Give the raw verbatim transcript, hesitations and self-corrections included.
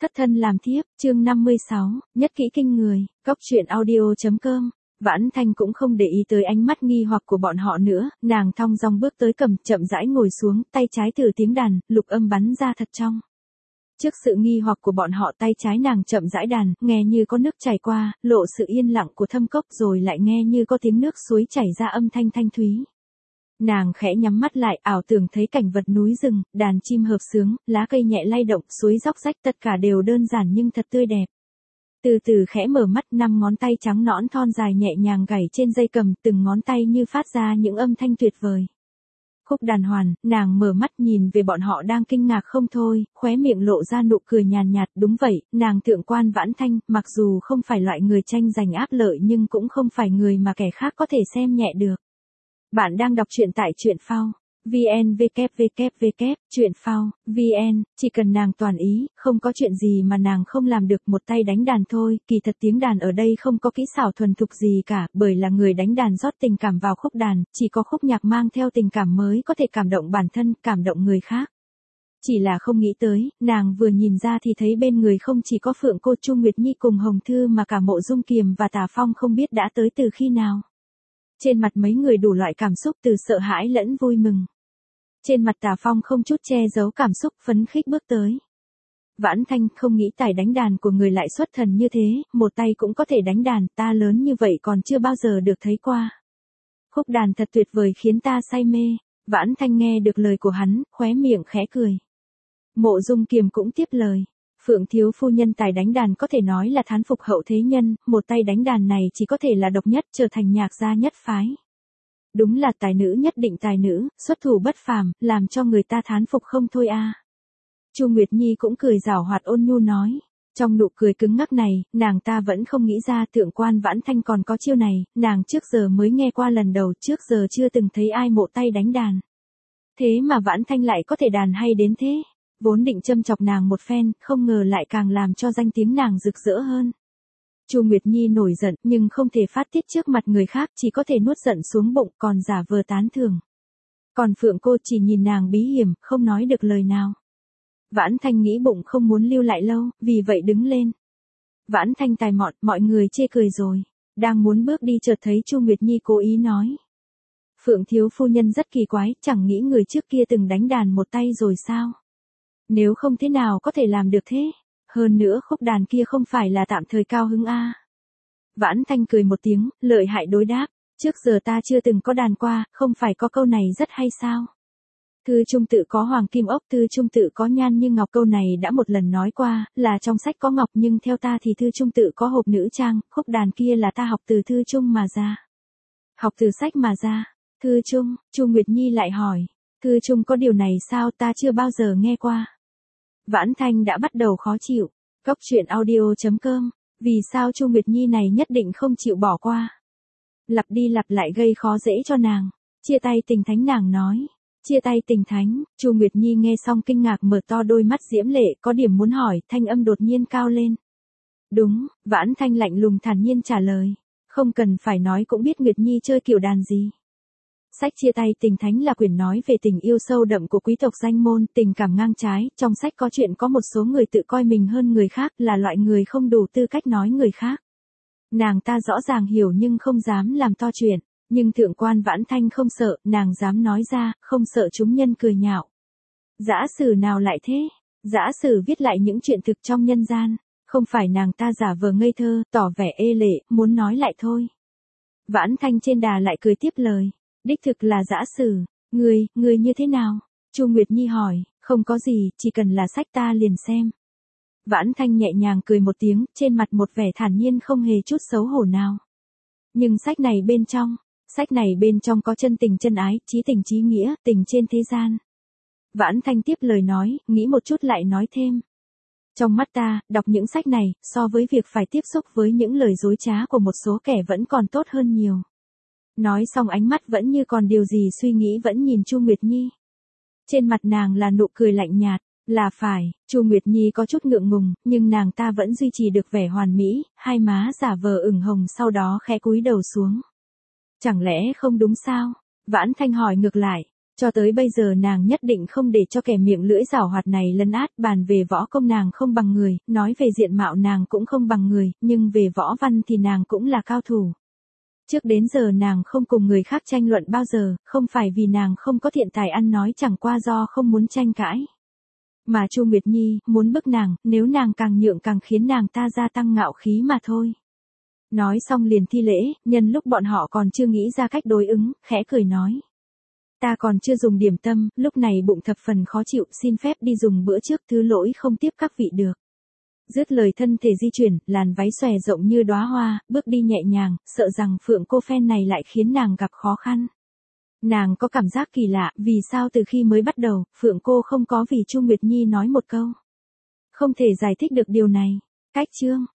Thất thân làm thiếp, chương năm mươi sáu, nhất kỹ kinh người, góc truyện audio.com. Vãn Thanh cũng không để ý tới ánh mắt nghi hoặc của bọn họ nữa, nàng thong dong bước tới cầm, chậm rãi ngồi xuống, tay trái thử tiếng đàn, lục âm bắn ra thật trong. Trước sự nghi hoặc của bọn họ, tay trái nàng chậm rãi đàn, nghe như có nước chảy qua, lộ sự yên lặng của thâm cốc, rồi lại nghe như có tiếng nước suối chảy ra âm thanh thanh thúy. Nàng khẽ nhắm mắt lại, ảo tưởng thấy cảnh vật núi rừng, đàn chim hợp xướng, lá cây nhẹ lay động, suối róc rách, tất cả đều đơn giản nhưng thật tươi đẹp. Từ từ khẽ mở mắt, năm ngón tay trắng nõn thon dài nhẹ nhàng gảy trên dây cầm, từng ngón tay như phát ra những âm thanh tuyệt vời. Khúc đàn hoàn, nàng mở mắt nhìn về bọn họ đang kinh ngạc không thôi, khóe miệng lộ ra nụ cười nhàn nhạt, đúng vậy, nàng thượng quan Vãn Thanh, mặc dù không phải loại người tranh giành áp lợi nhưng cũng không phải người mà kẻ khác có thể xem nhẹ được. Bạn đang đọc truyện tại truyện phao. vn www truyện phao vn, chỉ cần nàng toàn ý, không có chuyện gì mà nàng không làm được, một tay đánh đàn thôi, kỳ thật tiếng đàn ở đây không có kỹ xảo thuần thục gì cả, bởi là người đánh đàn rót tình cảm vào khúc đàn, chỉ có khúc nhạc mang theo tình cảm mới có thể cảm động bản thân, cảm động người khác. Chỉ là không nghĩ tới, nàng vừa nhìn ra thì thấy bên người không chỉ có Phượng Cô, Chu Nguyệt Nhi cùng Hồng Thư mà cả Mộ Dung Kiềm và Tà Phong không biết đã tới từ khi nào. Trên mặt mấy người đủ loại cảm xúc, từ sợ hãi lẫn vui mừng. Trên mặt Tà Phong không chút che giấu cảm xúc, phấn khích bước tới. Vãn Thanh, không nghĩ tài đánh đàn của người lại xuất thần như thế, một tay cũng có thể đánh đàn, ta lớn như vậy còn chưa bao giờ được thấy qua. Khúc đàn thật tuyệt vời khiến ta say mê. Vãn Thanh nghe được lời của hắn, khóe miệng khẽ cười. Mộ Dung Kiềm cũng tiếp lời. Phượng thiếu phu nhân tài đánh đàn có thể nói là thán phục hậu thế nhân, một tay đánh đàn này chỉ có thể là độc nhất, trở thành nhạc gia nhất phái. Đúng là tài nữ nhất định tài nữ, xuất thủ bất phàm, làm cho người ta thán phục không thôi a. À. Chu Nguyệt Nhi cũng cười giảo hoạt ôn nhu nói, trong nụ cười cứng ngắc này, nàng ta vẫn không nghĩ ra thượng quan Vãn Thanh còn có chiêu này, nàng trước giờ mới nghe qua lần đầu, trước giờ chưa từng thấy ai mộ tay đánh đàn. Thế mà Vãn Thanh lại có thể đàn hay đến thế. Vốn định châm chọc nàng một phen, không ngờ lại càng làm cho danh tiếng nàng rực rỡ hơn. Chu Nguyệt Nhi nổi giận, nhưng không thể phát tiết trước mặt người khác, chỉ có thể nuốt giận xuống bụng, còn giả vờ tán thưởng. Còn Phượng Cô chỉ nhìn nàng bí hiểm, không nói được lời nào. Vãn Thanh nghĩ bụng không muốn lưu lại lâu, vì vậy đứng lên. Vãn Thanh tài mọn, mọi người chê cười rồi. Đang muốn bước đi chợt thấy Chu Nguyệt Nhi cố ý nói. Phượng thiếu phu nhân rất kỳ quái, chẳng nghĩ người trước kia từng đánh đàn một tay rồi sao? Nếu không thế nào có thể làm được thế? Hơn nữa khúc đàn kia không phải là tạm thời cao hứng a. À. Vãn Thanh cười một tiếng, lợi hại đối đáp, trước giờ ta chưa từng có đàn qua, không phải có câu này rất hay sao? Thư trung tự có hoàng kim ốc, thư trung tự có nhan như ngọc, câu này đã một lần nói qua, là trong sách có ngọc, nhưng theo ta thì thư trung tự có hộp nữ trang, khúc đàn kia là ta học từ thư trung mà ra. Học từ sách mà ra, thư trung, Chu Nguyệt Nhi lại hỏi, thư trung có điều này sao, ta chưa bao giờ nghe qua. Vãn Thanh đã bắt đầu khó chịu. Góc truyện audio.com. Vì sao Chu Nguyệt Nhi này nhất định không chịu bỏ qua? Lặp đi lặp lại gây khó dễ cho nàng. Chia tay tình thánh nàng nói. Chia tay tình thánh. Chu Nguyệt Nhi nghe xong kinh ngạc mở to đôi mắt diễm lệ, có điểm muốn hỏi, thanh âm đột nhiên cao lên. Đúng, Vãn Thanh lạnh lùng thản nhiên trả lời. Không cần phải nói cũng biết Nguyệt Nhi chơi kiểu đàn gì. Sách Chia tay tình thánh là quyển nói về tình yêu sâu đậm của quý tộc danh môn, tình cảm ngang trái, trong sách có chuyện có một số người tự coi mình hơn người khác, là loại người không đủ tư cách nói người khác. Nàng ta rõ ràng hiểu nhưng không dám làm to chuyện, nhưng thượng quan Vãn Thanh không sợ, nàng dám nói ra, không sợ chúng nhân cười nhạo. Dã sử nào lại thế? Dã sử viết lại những chuyện thực trong nhân gian, không phải nàng ta giả vờ ngây thơ, tỏ vẻ ê lệ, muốn nói lại thôi. Vãn Thanh trên đà lại cười tiếp lời. Đích thực là dã sử, người, người như thế nào? Chu Nguyệt Nhi hỏi, không có gì, chỉ cần là sách ta liền xem. Vãn Thanh nhẹ nhàng cười một tiếng, trên mặt một vẻ thản nhiên không hề chút xấu hổ nào. Nhưng sách này bên trong, sách này bên trong có chân tình chân ái, chí tình chí nghĩa, tình trên thế gian. Vãn Thanh tiếp lời nói, nghĩ một chút lại nói thêm. Trong mắt ta, đọc những sách này, so với việc phải tiếp xúc với những lời dối trá của một số kẻ vẫn còn tốt hơn nhiều. Nói xong ánh mắt vẫn như còn điều gì suy nghĩ vẫn nhìn Chu Nguyệt Nhi. Trên mặt nàng là nụ cười lạnh nhạt, là phải, Chu Nguyệt Nhi có chút ngượng ngùng, nhưng nàng ta vẫn duy trì được vẻ hoàn mỹ, hai má giả vờ ửng hồng sau đó khẽ cúi đầu xuống. Chẳng lẽ không đúng sao? Vãn Thanh hỏi ngược lại, Cho tới bây giờ nàng nhất định không để cho kẻ miệng lưỡi giảo hoạt này lấn át, bàn về võ công nàng không bằng người, nói về diện mạo nàng cũng không bằng người, nhưng về võ văn thì nàng cũng là cao thủ. Trước đến giờ nàng không cùng người khác tranh luận bao giờ, không phải vì nàng không có thiện tài ăn nói, chẳng qua do không muốn tranh cãi. Mà Chu Nguyệt Nhi muốn bức nàng, nếu nàng càng nhượng càng khiến nàng ta gia tăng ngạo khí mà thôi. Nói xong liền thi lễ, nhân lúc bọn họ còn chưa nghĩ ra cách đối ứng, khẽ cười nói. Ta còn chưa dùng điểm tâm, lúc này bụng thập phần khó chịu, xin phép đi dùng bữa trước, thứ lỗi không tiếp các vị được. Dứt lời thân thể di chuyển, làn váy xòe rộng như đóa hoa, bước đi nhẹ nhàng, sợ rằng Phượng cô phen này lại khiến nàng gặp khó khăn. Nàng có cảm giác kỳ lạ, vì sao từ khi mới bắt đầu, Phượng cô không có vì Chu Nguyệt Nhi nói một câu. Không thể giải thích được điều này. Cách chương